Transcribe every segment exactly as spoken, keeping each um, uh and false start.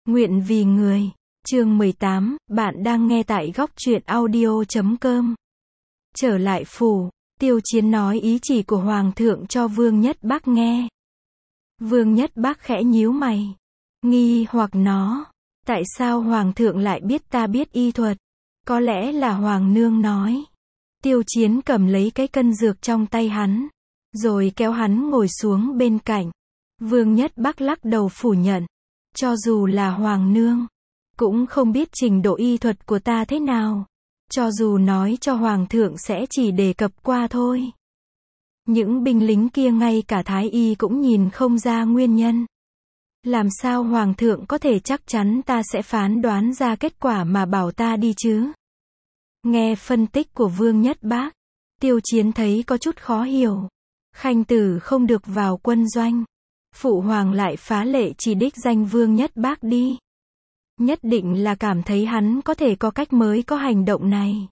Nguyện vì người. Chương mười tám, bạn đang nghe tại góc truyện audio chấm com. Trở lại phủ, Tiêu Chiến nói ý chỉ của Hoàng thượng cho Vương Nhất Bác nghe. Vương Nhất Bác khẽ nhíu mày, nghi hoặc nó. Tại sao Hoàng thượng lại biết ta biết y thuật? Có lẽ là Hoàng nương nói. Tiêu Chiến cầm lấy cái cân dược trong tay hắn, rồi kéo hắn ngồi xuống bên cạnh. Vương Nhất Bác lắc đầu phủ nhận. Cho dù là Hoàng nương, cũng không biết trình độ y thuật của ta thế nào. Cho dù nói cho Hoàng thượng sẽ chỉ đề cập qua thôi. Những binh lính kia ngay cả Thái y cũng nhìn không ra nguyên nhân. Làm sao Hoàng thượng có thể chắc chắn ta sẽ phán đoán ra kết quả mà bảo ta đi chứ? Nghe phân tích của Vương Nhất Bác, Tiêu Chiến thấy có chút khó hiểu. Khanh tử không được vào quân doanh, Phụ Hoàng lại phá lệ chỉ đích danh Vương Nhất Bác đi. Nhất định là cảm thấy hắn có thể có cách mới có hành động này.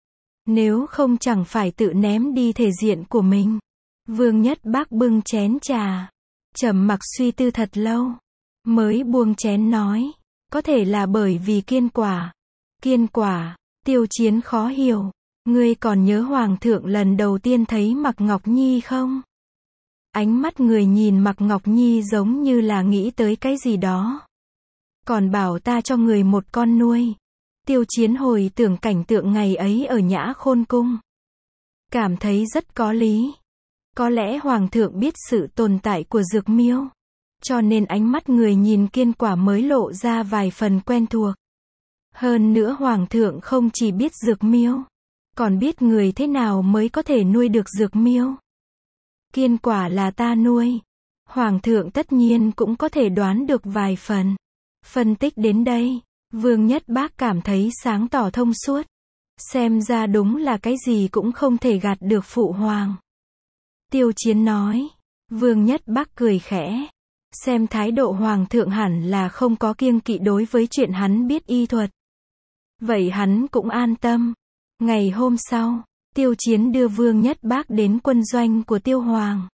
Nếu không chẳng phải tự ném đi thể diện của mình. Vương Nhất Bác bưng chén trà, trầm mặc suy tư thật lâu, mới buông chén nói, có thể là bởi vì kiên quả. Kiên quả? Tiêu Chiến khó hiểu. Ngươi còn nhớ Hoàng thượng lần đầu tiên thấy Mạc Ngọc Nhi không? Ánh mắt người nhìn Mạc Ngọc Nhi giống như là nghĩ tới cái gì đó. Còn bảo ta cho người một con nuôi. Tiêu Chiến hồi tưởng cảnh tượng ngày ấy ở Nhã Khôn Cung, cảm thấy rất có lý. Có lẽ Hoàng thượng biết sự tồn tại của dược miêu, cho nên ánh mắt người nhìn kiên quả mới lộ ra vài phần quen thuộc. Hơn nữa Hoàng thượng không chỉ biết dược miêu, còn biết người thế nào mới có thể nuôi được dược miêu. Kiên quả là ta nuôi, Hoàng thượng tất nhiên cũng có thể đoán được vài phần. Phân tích đến đây, Vương Nhất Bác cảm thấy sáng tỏ thông suốt. Xem ra đúng là cái gì cũng không thể gạt được Phụ Hoàng. Tiêu Chiến nói. Vương Nhất Bác cười khẽ. Xem thái độ Hoàng thượng hẳn là không có kiêng kỵ đối với chuyện hắn biết y thuật. Vậy hắn cũng an tâm. Ngày hôm sau, Tiêu Chiến đưa Vương Nhất Bác đến quân doanh của Tiêu Hoàng.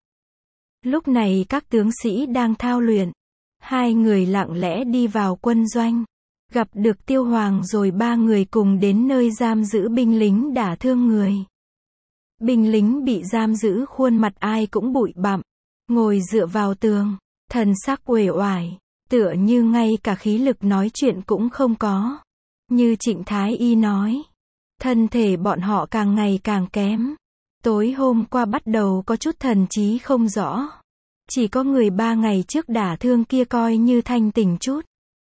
Lúc này các tướng sĩ đang thao luyện. Hai người lặng lẽ đi vào quân doanh, gặp được Tiêu Hoàng rồi ba người cùng đến nơi giam giữ binh lính đả thương người. Binh lính bị giam giữ khuôn mặt ai cũng bụi bặm, ngồi dựa vào tường, thần sắc uể oải, tựa như ngay cả khí lực nói chuyện cũng không có. Như Trịnh Thái Y nói, thân thể bọn họ càng ngày càng kém. Tối hôm qua bắt đầu có chút thần trí không rõ. Chỉ có người ba ngày trước đả thương kia coi như thanh tỉnh chút.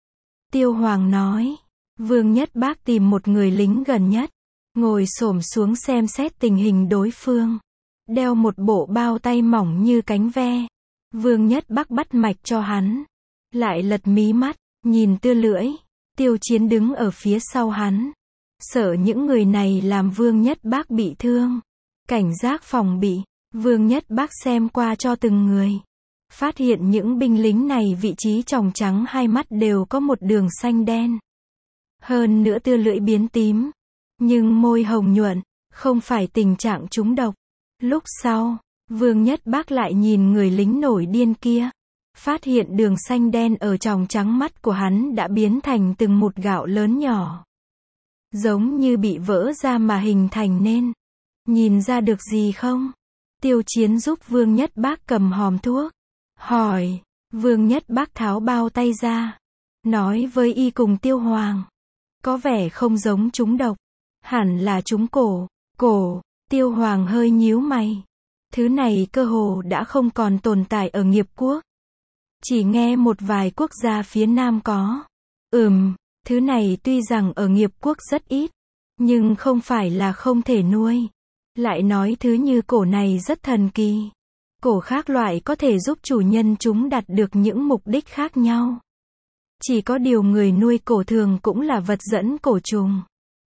Tiêu Hoàng nói. Vương Nhất Bác tìm một người lính gần nhất, ngồi xổm xuống xem xét tình hình đối phương. Đeo một bộ bao tay mỏng như cánh ve. Vương Nhất Bác bắt mạch cho hắn, lại lật mí mắt, nhìn tưa lưỡi. Tiêu Chiến đứng ở phía sau hắn, sợ những người này làm Vương Nhất Bác bị thương, cảnh giác phòng bị. Vương Nhất Bác xem qua cho từng người, phát hiện những binh lính này vị trí tròng trắng hai mắt đều có một đường xanh đen. Hơn nữa tưa lưỡi biến tím, nhưng môi hồng nhuận, không phải tình trạng trúng độc. Lúc sau, Vương Nhất Bác lại nhìn người lính nổi điên kia, phát hiện đường xanh đen ở tròng trắng mắt của hắn đã biến thành từng một gạo lớn nhỏ, giống như bị vỡ ra mà hình thành nên. Nhìn ra được gì không? Tiêu Chiến giúp Vương Nhất Bác cầm hòm thuốc, hỏi. Vương Nhất Bác tháo bao tay ra, nói với y cùng Tiêu Hoàng, có vẻ không giống trúng độc, hẳn là trúng cổ. Cổ? Tiêu Hoàng hơi nhíu mày. Thứ này cơ hồ đã không còn tồn tại ở Nghiệp quốc, chỉ nghe một vài quốc gia phía Nam có. Ừm, thứ này tuy rằng ở Nghiệp quốc rất ít, nhưng không phải là không thể nuôi. Lại nói thứ như cổ này rất thần kỳ. Cổ khác loại có thể giúp chủ nhân chúng đạt được những mục đích khác nhau. Chỉ có điều người nuôi cổ thường cũng là vật dẫn cổ trùng,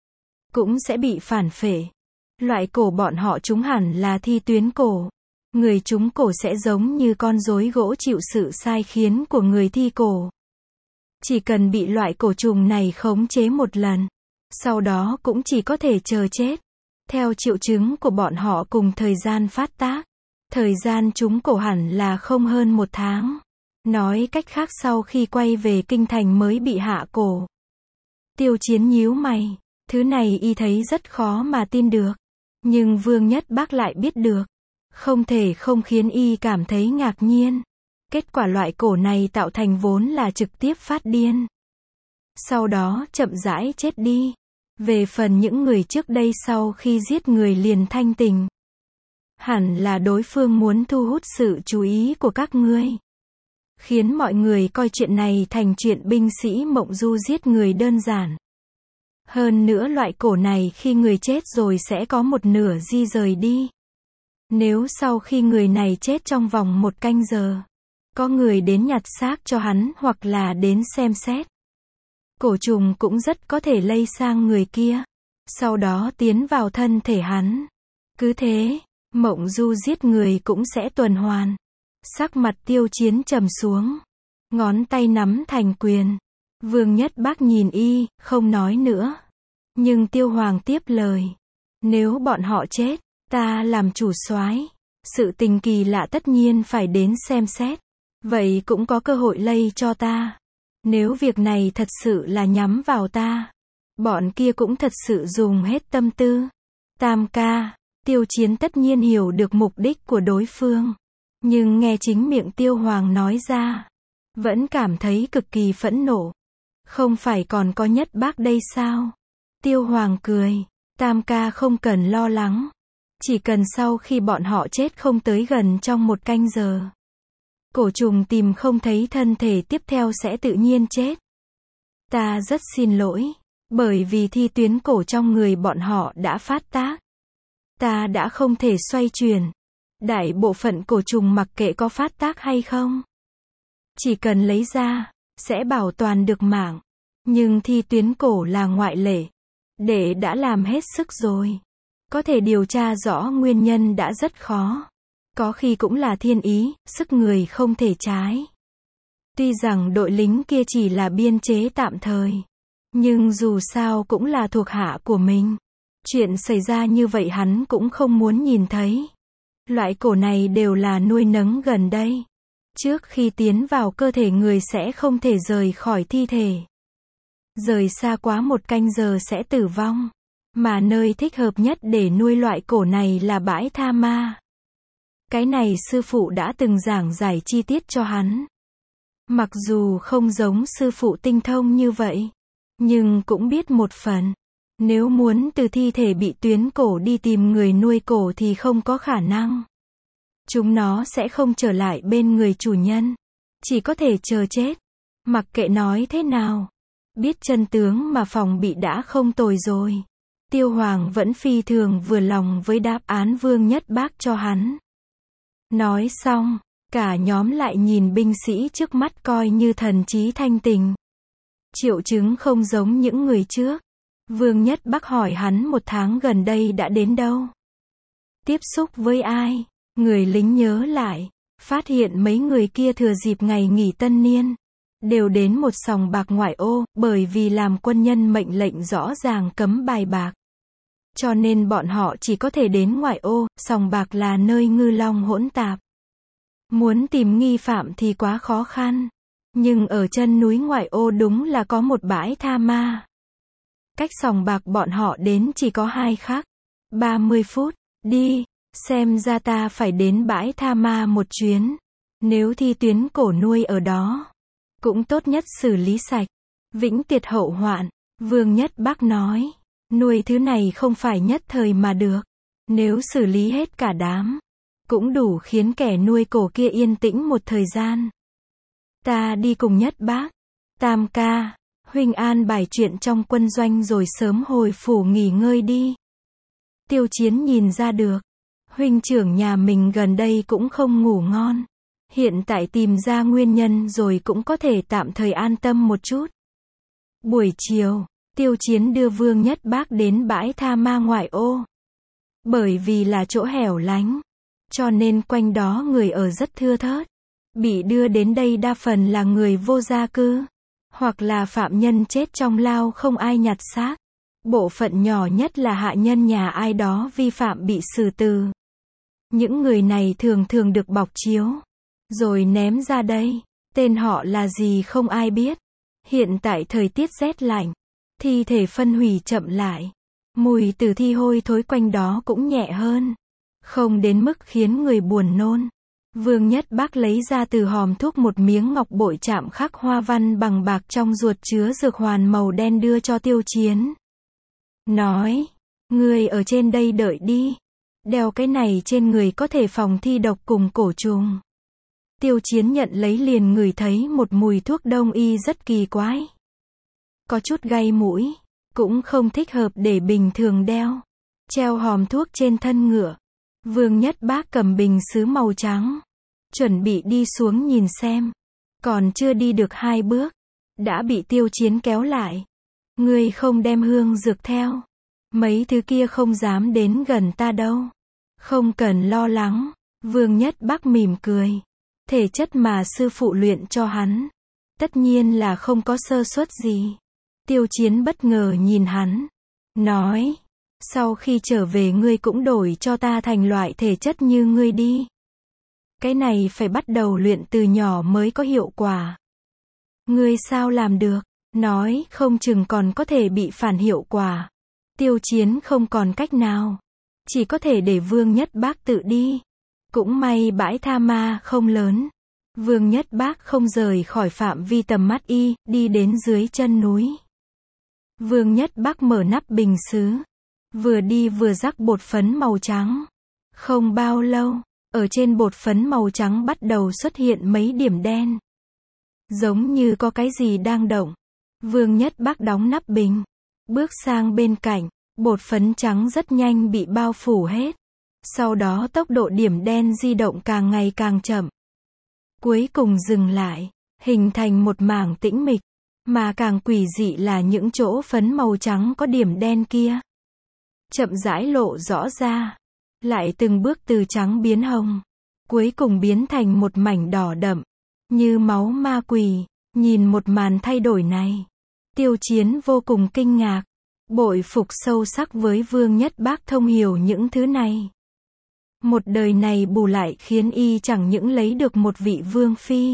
cũng sẽ bị phản phệ. Loại cổ bọn họ chúng hẳn là thi tuyến cổ. Người chúng cổ sẽ giống như con rối gỗ chịu sự sai khiến của người thi cổ. Chỉ cần bị loại cổ trùng này khống chế một lần, sau đó cũng chỉ có thể chờ chết. Theo triệu chứng của bọn họ cùng thời gian phát tác, thời gian chúng cổ hẳn là không hơn một tháng. Nói cách khác sau khi quay về kinh thành mới bị hạ cổ. Tiêu Chiến nhíu mày, thứ này y thấy rất khó mà tin được. Nhưng Vương Nhất Bác lại biết được. Không thể không khiến y cảm thấy ngạc nhiên. Kết quả loại cổ này tạo thành vốn là trực tiếp phát điên. Sau đó chậm rãi chết đi. Về phần những người trước đây sau khi giết người liền thanh tình. Hẳn là đối phương muốn thu hút sự chú ý của các ngươi. Khiến mọi người coi chuyện này thành chuyện binh sĩ mộng du giết người đơn giản. Hơn nữa loại cổ này khi người chết rồi sẽ có một nửa di rời đi. Nếu sau khi người này chết trong vòng một canh giờ, có người đến nhặt xác cho hắn hoặc là đến xem xét, cổ trùng cũng rất có thể lây sang người kia. Sau đó tiến vào thân thể hắn. Cứ thế, mộng du giết người cũng sẽ tuần hoàn. Sắc mặt Tiêu Chiến trầm xuống. Ngón tay nắm thành quyền. Vương Nhất Bác nhìn y, không nói nữa. Nhưng Tiêu Hoàng tiếp lời. Nếu bọn họ chết, ta làm chủ soái, sự tình kỳ lạ tất nhiên phải đến xem xét. Vậy cũng có cơ hội lây cho ta. Nếu việc này thật sự là nhắm vào ta, bọn kia cũng thật sự dùng hết tâm tư. Tam ca, Tiêu Chiến tất nhiên hiểu được mục đích của đối phương. Nhưng nghe chính miệng Tiêu Hoàng nói ra, vẫn cảm thấy cực kỳ phẫn nộ. Không phải còn có Nhất Bác đây sao? Tiêu Hoàng cười, Tam ca không cần lo lắng. Chỉ cần sau khi bọn họ chết không tới gần trong một canh giờ, cổ trùng tìm không thấy thân thể tiếp theo sẽ tự nhiên chết. Ta rất xin lỗi, bởi vì thi tuyến cổ trong người bọn họ đã phát tác. Ta đã không thể xoay chuyển. Đại bộ phận cổ trùng mặc kệ có phát tác hay không, chỉ cần lấy ra, sẽ bảo toàn được mạng. Nhưng thi tuyến cổ là ngoại lệ. Đệ đã làm hết sức rồi. Có thể điều tra rõ nguyên nhân đã rất khó. Có khi cũng là thiên ý, sức người không thể trái. Tuy rằng đội lính kia chỉ là biên chế tạm thời, nhưng dù sao cũng là thuộc hạ của mình. Chuyện xảy ra như vậy hắn cũng không muốn nhìn thấy. Loại cổ này đều là nuôi nấng gần đây. Trước khi tiến vào cơ thể người sẽ không thể rời khỏi thi thể. Rời xa quá một canh giờ sẽ tử vong. Mà nơi thích hợp nhất để nuôi loại cổ này là bãi tha ma. Cái này sư phụ đã từng giảng giải chi tiết cho hắn. Mặc dù không giống sư phụ tinh thông như vậy, nhưng cũng biết một phần. Nếu muốn từ thi thể bị tuyến cổ đi tìm người nuôi cổ thì không có khả năng. Chúng nó sẽ không trở lại bên người chủ nhân. Chỉ có thể chờ chết. Mặc kệ nói thế nào. Biết chân tướng mà phòng bị đã không tồi rồi. Tiêu Hoàng vẫn phi thường vừa lòng với đáp án Vương Nhất Bác cho hắn. Nói xong, cả nhóm lại nhìn binh sĩ trước mắt coi như thần trí thanh tình. Triệu chứng không giống những người trước. Vương Nhất Bác hỏi hắn một tháng gần đây đã đến đâu. Tiếp xúc với ai? Người lính nhớ lại, phát hiện mấy người kia thừa dịp ngày nghỉ tân niên, đều đến một sòng bạc ngoại ô, bởi vì làm quân nhân mệnh lệnh rõ ràng cấm bài bạc. Cho nên bọn họ chỉ có thể đến ngoại ô, sòng bạc là nơi ngư long hỗn tạp. Muốn tìm nghi phạm thì quá khó khăn. Nhưng ở chân núi ngoại ô đúng là có một bãi tha ma. Cách sòng bạc bọn họ đến chỉ có hai khắc. ba mươi phút, đi, xem ra ta phải đến bãi tha ma một chuyến. Nếu thi tuyến cổ nuôi ở đó, cũng tốt nhất xử lý sạch. Vĩnh tiệt hậu hoạn, Vương Nhất Bác nói. Nuôi thứ này không phải nhất thời mà được. Nếu xử lý hết cả đám, cũng đủ khiến kẻ nuôi cổ kia yên tĩnh một thời gian. Ta đi cùng Nhất Bác. Tam ca, huynh an bài chuyện trong quân doanh rồi sớm hồi phủ nghỉ ngơi đi. Tiêu Chiến nhìn ra được. Huynh trưởng nhà mình gần đây cũng không ngủ ngon. Hiện tại tìm ra nguyên nhân rồi cũng có thể tạm thời an tâm một chút. Buổi chiều, Tiêu Chiến đưa Vương Nhất Bác đến bãi tha ma ngoại ô. Bởi vì là chỗ hẻo lánh, cho nên quanh đó người ở rất thưa thớt. Bị đưa đến đây đa phần là người vô gia cư, hoặc là phạm nhân chết trong lao không ai nhặt xác. Bộ phận nhỏ nhất là hạ nhân nhà ai đó vi phạm bị xử tử. Những người này thường thường được bọc chiếu, rồi ném ra đây. Tên họ là gì không ai biết. Hiện tại thời tiết rét lạnh, thi thể phân hủy chậm lại. Mùi tử thi hôi thối quanh đó cũng nhẹ hơn. Không đến mức khiến người buồn nôn. Vương Nhất Bác lấy ra từ hòm thuốc một miếng ngọc bội chạm khắc hoa văn bằng bạc trong ruột chứa dược hoàn màu đen đưa cho Tiêu Chiến. Nói, ngươi ở trên đây đợi đi. Đeo cái này trên người có thể phòng thi độc cùng cổ trùng. Tiêu Chiến nhận lấy liền ngửi thấy một mùi thuốc đông y rất kỳ quái. Có chút gây mũi, cũng không thích hợp để bình thường đeo. Treo hòm thuốc trên thân ngựa. Vương Nhất Bác cầm bình sứ màu trắng. Chuẩn bị đi xuống nhìn xem. Còn chưa đi được hai bước. Đã bị Tiêu Chiến kéo lại. Ngươi không đem hương dược theo. Mấy thứ kia không dám đến gần ta đâu. Không cần lo lắng. Vương Nhất Bác mỉm cười. Thể chất mà sư phụ luyện cho hắn. Tất nhiên là không có sơ suất gì. Tiêu Chiến bất ngờ nhìn hắn. Nói. Sau khi trở về ngươi cũng đổi cho ta thành loại thể chất như ngươi đi. Cái này phải bắt đầu luyện từ nhỏ mới có hiệu quả. Ngươi sao làm được? Nói không chừng còn có thể bị phản hiệu quả. Tiêu Chiến không còn cách nào. Chỉ có thể để Vương Nhất Bác tự đi. Cũng may bãi tha ma không lớn. Vương Nhất Bác không rời khỏi phạm vi tầm mắt y, đi đến dưới chân núi. Vương Nhất Bác mở nắp bình sứ. Vừa đi vừa rắc bột phấn màu trắng. Không bao lâu, ở trên bột phấn màu trắng bắt đầu xuất hiện mấy điểm đen. Giống như có cái gì đang động. Vương Nhất Bác đóng nắp bình. Bước sang bên cạnh, bột phấn trắng rất nhanh bị bao phủ hết. Sau đó tốc độ điểm đen di động càng ngày càng chậm. Cuối cùng dừng lại, hình thành một mảng tĩnh mịch. Mà càng quỷ dị là những chỗ phấn màu trắng có điểm đen kia. Chậm rãi lộ rõ ra. Lại từng bước từ trắng biến hồng. Cuối cùng biến thành một mảnh đỏ đậm. Như máu ma quỷ. Nhìn một màn thay đổi này. Tiêu Chiến vô cùng kinh ngạc. Bội phục sâu sắc với Vương Nhất Bác thông hiểu những thứ này. Một đời này bù lại khiến y chẳng những lấy được một vị vương phi.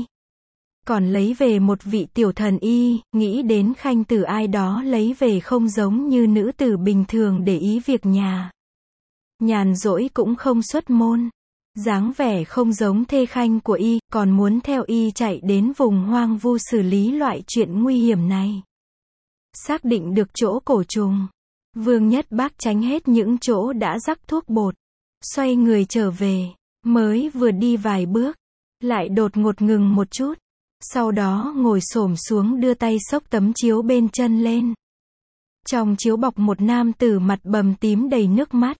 Còn lấy về một vị tiểu thần y, nghĩ đến khanh tử ai đó lấy về không giống như nữ tử bình thường để ý việc nhà. Nhàn rỗi cũng không xuất môn. Dáng vẻ không giống thê khanh của y, còn muốn theo y chạy đến vùng hoang vu xử lý loại chuyện nguy hiểm này. Xác định được chỗ cổ trùng. Vương Nhất Bác tránh hết những chỗ đã rắc thuốc bột. Xoay người trở về. Mới vừa đi vài bước. Lại đột ngột ngừng một chút. Sau đó ngồi xổm xuống đưa tay xốc tấm chiếu bên chân lên. Trong chiếu bọc một nam tử mặt bầm tím đầy nước mắt.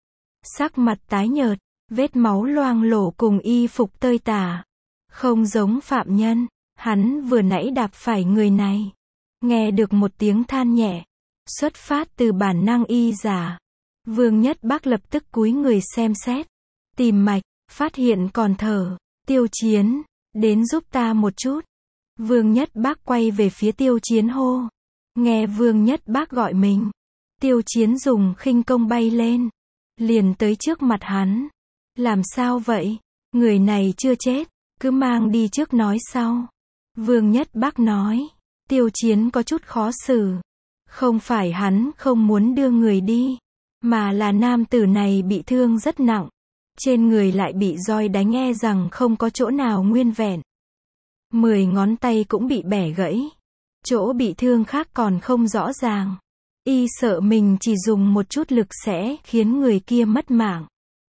Sắc mặt tái nhợt, vết máu loang lổ cùng y phục tơi tả. Không giống phạm nhân, hắn vừa nãy đạp phải người này. Nghe được một tiếng than nhẹ, xuất phát từ bản năng y giả. Vương Nhất Bác lập tức cúi người xem xét, tìm mạch, phát hiện còn thở. Tiêu Chiến, đến giúp ta một chút. Vương Nhất Bác quay về phía Tiêu Chiến hô. Nghe Vương Nhất Bác gọi mình. Tiêu Chiến dùng khinh công bay lên. Liền tới trước mặt hắn. Làm sao vậy? Người này chưa chết. Cứ mang đi trước nói sau. Vương Nhất Bác nói. Tiêu Chiến có chút khó xử. Không phải hắn không muốn đưa người đi. Mà là nam tử này bị thương rất nặng. Trên người lại bị roi đánh e rằng không có chỗ nào nguyên vẹn. Mười ngón tay cũng bị bẻ gãy. Chỗ bị thương khác còn không rõ ràng. Y sợ mình chỉ dùng một chút lực sẽ khiến người kia mất mạng.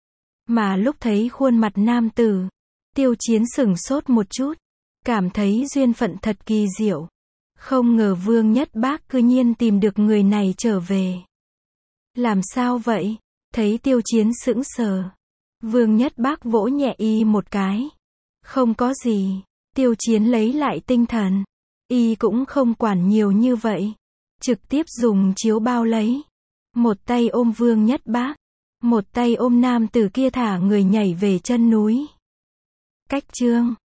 Mà lúc thấy khuôn mặt nam tử, Tiêu Chiến sửng sốt một chút. Cảm thấy duyên phận thật kỳ diệu. Không ngờ Vương Nhất Bác cư nhiên tìm được người này trở về. Làm sao vậy? Thấy Tiêu Chiến sững sờ. Vương Nhất Bác vỗ nhẹ y một cái. Không có gì. Tiêu Chiến lấy lại tinh thần. Y cũng không quản nhiều như vậy. Trực tiếp dùng chiếu bao lấy. Một tay ôm Vương Nhất Bác. Một tay ôm nam tử kia thả người nhảy về chân núi. Cách chương